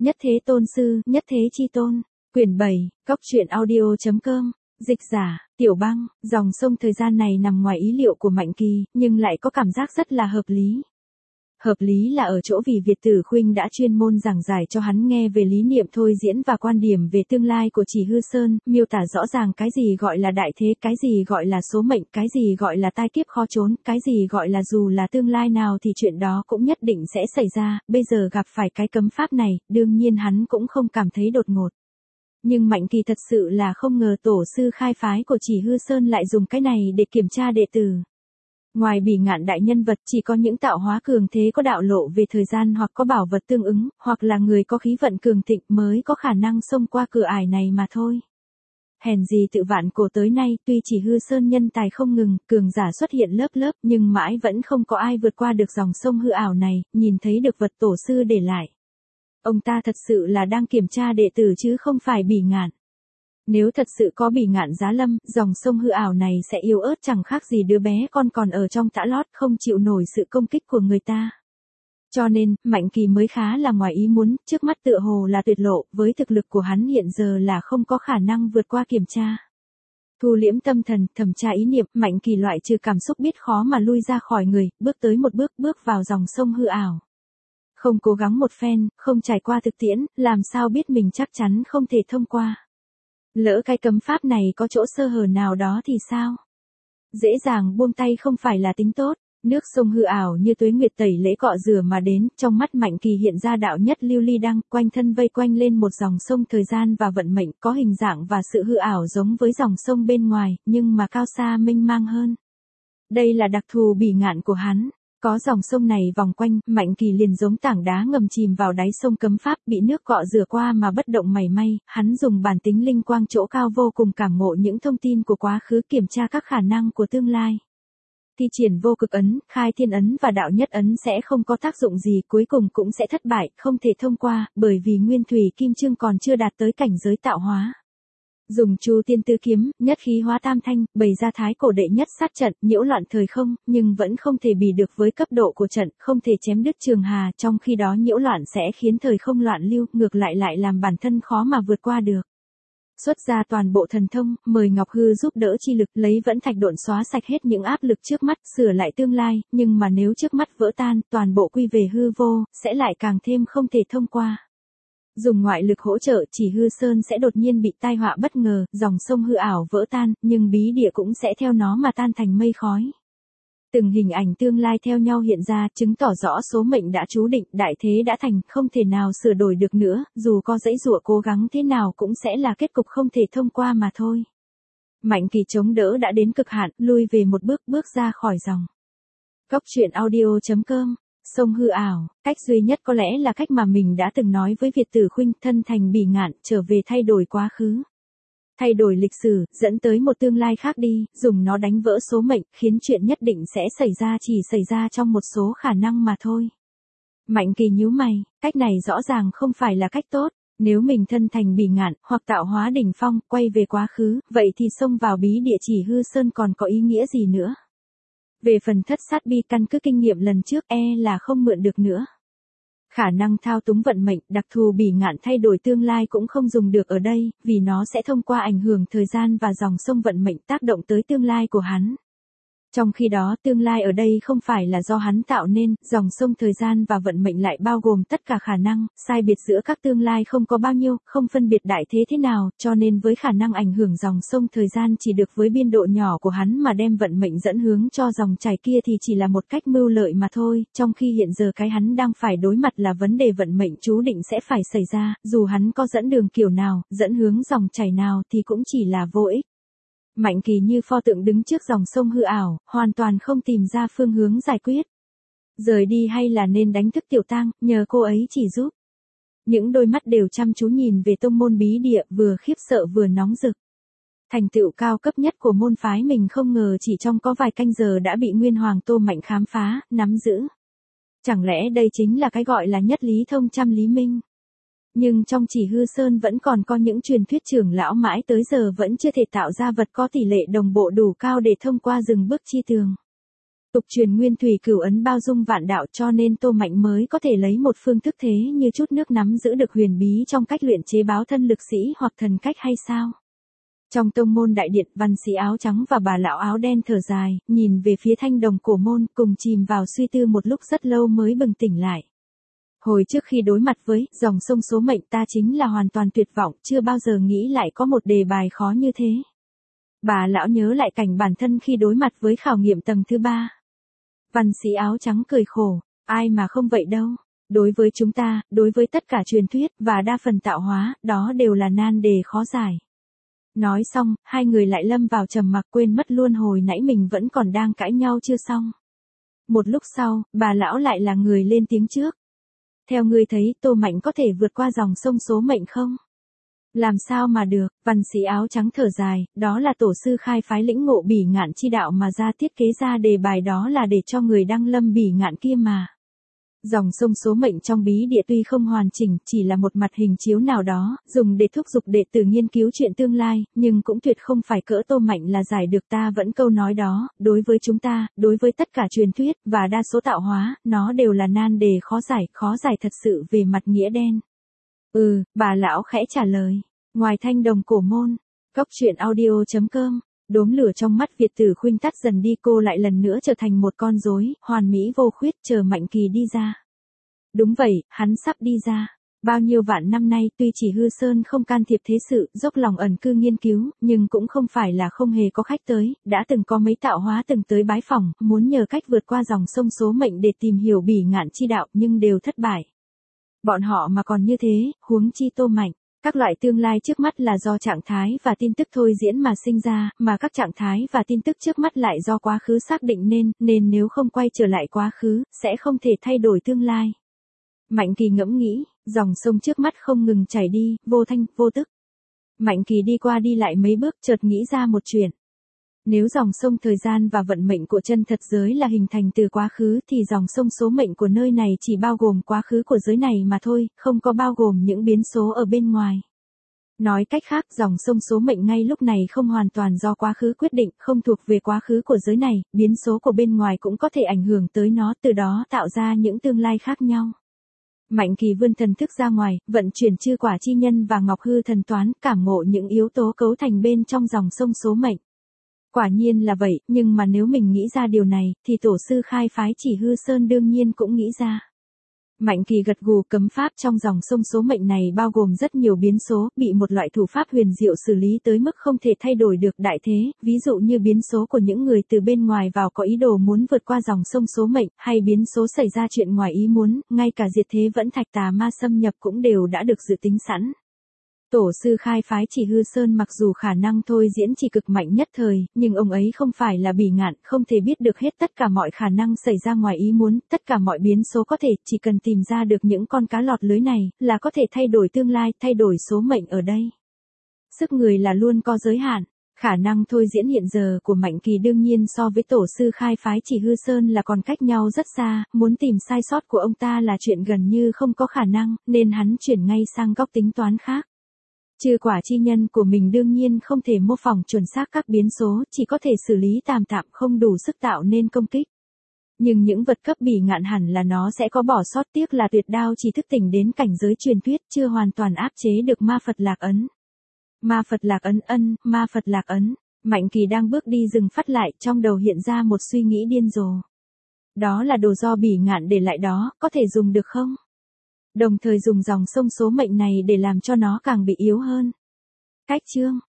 Nhất Thế Tôn Sư, Nhất Thế Chi Tôn. Quyển 7, Cóc truyện audio.com. Dịch giả, Tiểu Băng. Dòng sông thời gian này nằm ngoài ý liệu của Mạnh Kỳ, nhưng lại có cảm giác rất là hợp lý. Hợp lý là ở chỗ vì Việt Tử Khuynh đã chuyên môn giảng giải cho hắn nghe về lý niệm thôi diễn và quan điểm về tương lai của Chỉ Hư Sơn, miêu tả rõ ràng cái gì gọi là đại thế, cái gì gọi là số mệnh, cái gì gọi là tai kiếp khó trốn, cái gì gọi là dù là tương lai nào thì chuyện đó cũng nhất định sẽ xảy ra, bây giờ gặp phải cái cấm pháp này, đương nhiên hắn cũng không cảm thấy đột ngột. Nhưng Mạnh Kỳ thật sự là không ngờ tổ sư khai phái của Chỉ Hư Sơn lại dùng cái này để kiểm tra đệ tử. Ngoài Bỉ Ngạn đại nhân vật, chỉ có những tạo hóa cường thế có đạo lộ về thời gian hoặc có bảo vật tương ứng, hoặc là người có khí vận cường thịnh mới có khả năng xông qua cửa ải này mà thôi. Hèn gì tự vạn cổ tới nay, tuy Chỉ Hư Sơn nhân tài không ngừng, cường giả xuất hiện lớp lớp, nhưng mãi vẫn không có ai vượt qua được dòng sông hư ảo này, nhìn thấy được vật tổ sư để lại. Ông ta thật sự là đang kiểm tra đệ tử chứ không phải Bỉ Ngạn. Nếu thật sự có Bỉ Ngạn giá lâm, dòng sông hư ảo này sẽ yếu ớt chẳng khác gì đứa bé con còn ở trong tã lót không chịu nổi sự công kích của người ta. Cho nên, Mạnh Kỳ mới khá là ngoài ý muốn, trước mắt tựa hồ là tuyệt lộ, với thực lực của hắn hiện giờ là không có khả năng vượt qua kiểm tra. Thu liễm tâm thần, thẩm tra ý niệm, Mạnh Kỳ loại trừ cảm xúc biết khó mà lui ra khỏi người, bước tới một bước vào dòng sông hư ảo. Không cố gắng một phen, không trải qua thực tiễn, làm sao biết mình chắc chắn không thể thông qua. Lỡ cái cấm pháp này có chỗ sơ hở nào đó thì sao? Dễ dàng buông tay không phải là tính tốt. Nước sông hư ảo như tuế nguyệt tẩy lễ cọ rửa mà đến, trong mắt Mạnh Kỳ hiện ra đạo nhất lưu ly đăng, quanh thân vây quanh lên một dòng sông thời gian và vận mệnh, có hình dạng và sự hư ảo giống với dòng sông bên ngoài, nhưng mà cao xa mênh mang hơn. Đây là đặc thù Bỉ Ngạn của hắn. Có dòng sông này vòng quanh, Mạnh Kỳ liền giống tảng đá ngầm chìm vào đáy sông cấm pháp, bị nước cọ rửa qua mà bất động mảy may, hắn dùng bản tính linh quang chỗ cao vô cùng cảm ngộ những thông tin của quá khứ, kiểm tra các khả năng của tương lai. Thi triển vô cực ấn, khai thiên ấn và đạo nhất ấn sẽ không có tác dụng gì, cuối cùng cũng sẽ thất bại, không thể thông qua, bởi vì nguyên thủy kim chương còn chưa đạt tới cảnh giới tạo hóa. Dùng Chu Tiên Tứ Kiếm, nhất khí hóa tam thanh, bày ra thái cổ đệ nhất sát trận, nhiễu loạn thời không, nhưng vẫn không thể bì được với cấp độ của trận, không thể chém đứt trường hà, trong khi đó nhiễu loạn sẽ khiến thời không loạn lưu, ngược lại làm bản thân khó mà vượt qua được. Xuất ra toàn bộ thần thông, mời Ngọc Hư giúp đỡ chi lực, lấy vẫn thạch độn xóa sạch hết những áp lực trước mắt, sửa lại tương lai, nhưng mà nếu trước mắt vỡ tan, toàn bộ quy về hư vô, sẽ lại càng thêm không thể thông qua. Dùng ngoại lực hỗ trợ, Chỉ Hư Sơn sẽ đột nhiên bị tai họa bất ngờ, dòng sông hư ảo vỡ tan, nhưng bí địa cũng sẽ theo nó mà tan thành mây khói. Từng hình ảnh tương lai theo nhau hiện ra, chứng tỏ rõ số mệnh đã chú định, đại thế đã thành, không thể nào sửa đổi được nữa, dù có dãy dụa cố gắng thế nào cũng sẽ là kết cục không thể thông qua mà thôi. Mạnh Kỳ chống đỡ đã đến cực hạn, lui về một bước ra khỏi dòng. Cóc truyện audio.com. Sông hư ảo, cách duy nhất có lẽ là cách mà mình đã từng nói với Việt Tử Khuynh, thân thành Bỉ Ngạn, trở về thay đổi quá khứ. Thay đổi lịch sử, dẫn tới một tương lai khác đi, dùng nó đánh vỡ số mệnh, khiến chuyện nhất định sẽ xảy ra chỉ xảy ra trong một số khả năng mà thôi. Mạnh Kỳ nhíu mày, cách này rõ ràng không phải là cách tốt. Nếu mình thân thành Bỉ Ngạn, hoặc tạo hóa đỉnh phong, quay về quá khứ, vậy thì xông vào bí địa Chỉ Hư Sơn còn có ý nghĩa gì nữa? Về phần thất sát bi, căn cứ kinh nghiệm lần trước là không mượn được nữa. Khả năng thao túng vận mệnh, đặc thù Bỉ Ngạn thay đổi tương lai cũng không dùng được ở đây, vì nó sẽ thông qua ảnh hưởng thời gian và dòng sông vận mệnh tác động tới tương lai của hắn. Trong khi đó, tương lai ở đây không phải là do hắn tạo nên, dòng sông thời gian và vận mệnh lại bao gồm tất cả khả năng, sai biệt giữa các tương lai không có bao nhiêu, không phân biệt đại thế thế nào, cho nên với khả năng ảnh hưởng dòng sông thời gian chỉ được với biên độ nhỏ của hắn mà đem vận mệnh dẫn hướng cho dòng chảy kia thì chỉ là một cách mưu lợi mà thôi, trong khi hiện giờ cái hắn đang phải đối mặt là vấn đề vận mệnh chú định sẽ phải xảy ra, dù hắn có dẫn đường kiểu nào, dẫn hướng dòng chảy nào thì cũng chỉ là vô ích. Mạnh Kỳ như pho tượng đứng trước dòng sông hư ảo, hoàn toàn không tìm ra phương hướng giải quyết. Rời đi hay là nên đánh thức Tiểu Tang, nhờ cô ấy chỉ giúp. Những đôi mắt đều chăm chú nhìn về tông môn bí địa, vừa khiếp sợ vừa nóng rực. Thành tựu cao cấp nhất của môn phái mình không ngờ chỉ trong có vài canh giờ đã bị Nguyên Hoàng Tô Mạnh khám phá, nắm giữ. Chẳng lẽ đây chính là cái gọi là nhất lý thông trăm lý minh? Nhưng trong Chỉ Hư Sơn vẫn còn có những truyền thuyết trưởng lão mãi tới giờ vẫn chưa thể tạo ra vật có tỷ lệ đồng bộ đủ cao để thông qua rừng bước chi tường. Tục truyền nguyên thủy cửu ấn bao dung vạn đạo cho nên Tô Mạnh mới có thể lấy một phương thức thế như chút nước nắm giữ được huyền bí trong cách luyện chế báo thân lực sĩ hoặc thần cách hay sao? Trong tông môn đại điện, văn sĩ áo trắng và bà lão áo đen thở dài, nhìn về phía thanh đồng cổ môn, cùng chìm vào suy tư một lúc rất lâu mới bừng tỉnh lại. Hồi trước khi đối mặt với dòng sông số mệnh ta chính là hoàn toàn tuyệt vọng, chưa bao giờ nghĩ lại có một đề bài khó như thế. Bà lão nhớ lại cảnh bản thân khi đối mặt với khảo nghiệm tầng thứ 3. Văn sĩ áo trắng cười khổ, ai mà không vậy đâu. Đối với chúng ta, đối với tất cả truyền thuyết và đa phần tạo hóa, đó đều là nan đề khó giải. Nói xong, hai người lại lâm vào trầm mặc quên mất luôn hồi nãy mình vẫn còn đang cãi nhau chưa xong. Một lúc sau, bà lão lại là người lên tiếng trước. Theo ngươi thấy, Tô Mạnh có thể vượt qua dòng sông số mệnh không? Làm sao mà được, văn sĩ áo trắng thở dài, đó là tổ sư khai phái lĩnh ngộ bỉ ngạn chi đạo mà ra thiết kế ra đề bài đó là để cho người đăng lâm bỉ ngạn kia mà. Dòng sông số mệnh trong bí địa tuy không hoàn chỉnh, chỉ là một mặt hình chiếu nào đó, dùng để thúc giục đệ tử nghiên cứu chuyện tương lai, nhưng cũng tuyệt không phải cỡ Tô Mạnh là giải được ta vẫn câu nói đó, đối với chúng ta, đối với tất cả truyền thuyết, và đa số tạo hóa, nó đều là nan đề khó giải thật sự về mặt nghĩa đen. Bà lão khẽ trả lời, ngoài thanh đồng cổ môn, Cóc truyện audio.com. Đốm lửa trong mắt Việt Tử Khuynh tắt dần đi, cô lại lần nữa trở thành một con rối, hoàn mỹ vô khuyết, chờ Mạnh Kỳ đi ra. Đúng vậy, hắn sắp đi ra. Bao nhiêu vạn năm nay tuy chỉ Hư Sơn không can thiệp thế sự, dốc lòng ẩn cư nghiên cứu, nhưng cũng không phải là không hề có khách tới, đã từng có mấy tạo hóa từng tới bái phỏng, muốn nhờ cách vượt qua dòng sông số mệnh để tìm hiểu bỉ ngạn chi đạo, nhưng đều thất bại. Bọn họ mà còn như thế, huống chi Tô Mạnh. Các loại tương lai trước mắt là do trạng thái và tin tức thôi diễn mà sinh ra, mà các trạng thái và tin tức trước mắt lại do quá khứ xác định nên nếu không quay trở lại quá khứ, sẽ không thể thay đổi tương lai. Mạnh Kỳ ngẫm nghĩ, dòng sông trước mắt không ngừng chảy đi, vô thanh, vô tức. Mạnh Kỳ đi qua đi lại mấy bước chợt nghĩ ra một chuyện. Nếu dòng sông thời gian và vận mệnh của chân thật giới là hình thành từ quá khứ thì dòng sông số mệnh của nơi này chỉ bao gồm quá khứ của giới này mà thôi, không có bao gồm những biến số ở bên ngoài. Nói cách khác, dòng sông số mệnh ngay lúc này không hoàn toàn do quá khứ quyết định, không thuộc về quá khứ của giới này, biến số của bên ngoài cũng có thể ảnh hưởng tới nó, từ đó tạo ra những tương lai khác nhau. Mạnh Kỳ vươn thần thức ra ngoài, vận chuyển chư quả chi nhân và ngọc hư thần toán, cảm ngộ những yếu tố cấu thành bên trong dòng sông số mệnh. Quả nhiên là vậy, nhưng mà nếu mình nghĩ ra điều này, thì tổ sư khai phái chỉ Hư Sơn đương nhiên cũng nghĩ ra. Mạnh Kỳ gật gù, cấm pháp trong dòng sông số mệnh này bao gồm rất nhiều biến số, bị một loại thủ pháp huyền diệu xử lý tới mức không thể thay đổi được đại thế, ví dụ như biến số của những người từ bên ngoài vào có ý đồ muốn vượt qua dòng sông số mệnh, hay biến số xảy ra chuyện ngoài ý muốn, ngay cả diệt thế vẫn thạch tà ma xâm nhập cũng đều đã được dự tính sẵn. Tổ sư khai phái chỉ Hư Sơn mặc dù khả năng thôi diễn chỉ cực mạnh nhất thời, nhưng ông ấy không phải là bỉ ngạn, không thể biết được hết tất cả mọi khả năng xảy ra ngoài ý muốn, tất cả mọi biến số có thể, chỉ cần tìm ra được những con cá lọt lưới này, là có thể thay đổi tương lai, thay đổi số mệnh ở đây. Sức người là luôn có giới hạn. Khả năng thôi diễn hiện giờ của Mạnh Kỳ đương nhiên so với tổ sư khai phái chỉ Hư Sơn là còn cách nhau rất xa, muốn tìm sai sót của ông ta là chuyện gần như không có khả năng, nên hắn chuyển ngay sang góc tính toán khác. Chư quả chi nhân của mình đương nhiên không thể mô phỏng chuẩn xác các biến số, chỉ có thể xử lý tạm không đủ sức tạo nên công kích. Nhưng những vật cấp bỉ ngạn hẳn là nó sẽ có bỏ sót, tiếc là tuyệt đao chỉ thức tỉnh đến cảnh giới truyền thuyết, chưa hoàn toàn áp chế được ma Phật lạc ấn. Ma Phật lạc ấn ma Phật lạc ấn. Mạnh Kỳ đang bước đi dừng phát lại, trong đầu hiện ra một suy nghĩ điên rồ. Đó là đồ do bỉ ngạn để lại đó, có thể dùng được không? Đồng thời dùng dòng sông số mệnh này để làm cho nó càng bị yếu hơn. Cách chương